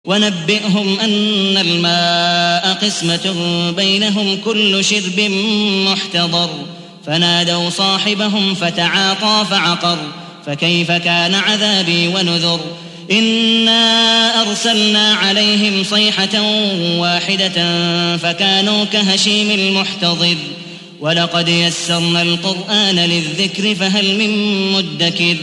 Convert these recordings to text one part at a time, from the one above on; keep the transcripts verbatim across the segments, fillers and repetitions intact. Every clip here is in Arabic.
ونبئهم أن الماء قسمة بينهم كل شرب محتضر فنادوا صاحبهم فتعاطى فعقر فكيف كان عذابي ونذر إنا أرسلنا عليهم صيحة واحدة فكانوا كهشيم المحتضر ولقد يسرنا القرآن للذكر فهل من مدكر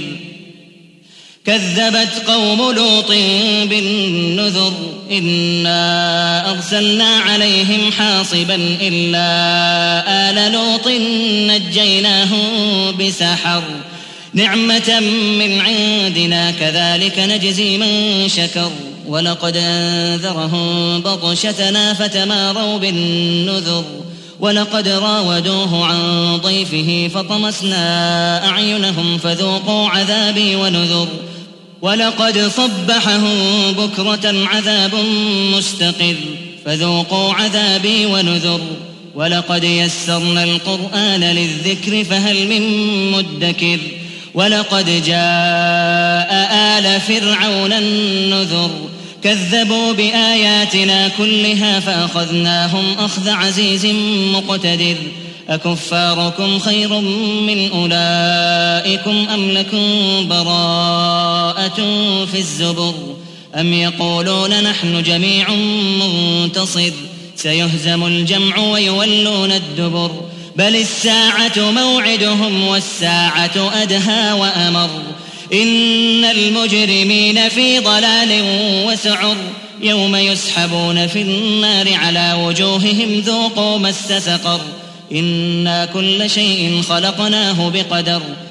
كذبت قوم لوط بالنذر إنا أرسلنا عليهم حاصبا إلا آل لوط نجيناهم بسحر نعمة من عندنا كذلك نجزي من شكر ولقد أنذرهم بطشتنا فتماروا بالنذر ولقد راودوه عن ضيفه فطمسنا أعينهم فذوقوا عذابي ونذر ولقد صبحهم بكرة عذاب مستقر فذوقوا عذابي ونذر ولقد يسرنا القرآن للذكر فهل من مدكر ولقد جاء آل فرعون النذر كذبوا بآياتنا كلها فأخذناهم أخذ عزيز مقتدر أكفاركم خير من أولئكم أم لكم براءة في الزبر أم يقولون نحن جميع منتصر سيهزم الجمع ويولون الدبر بل الساعة موعدهم والساعة أدهى وأمر إن المجرمين في ضلال وسعر يوم يسحبون في النار على وجوههم ذوقوا مس سقر إنا كل شيء خلقناه بقدر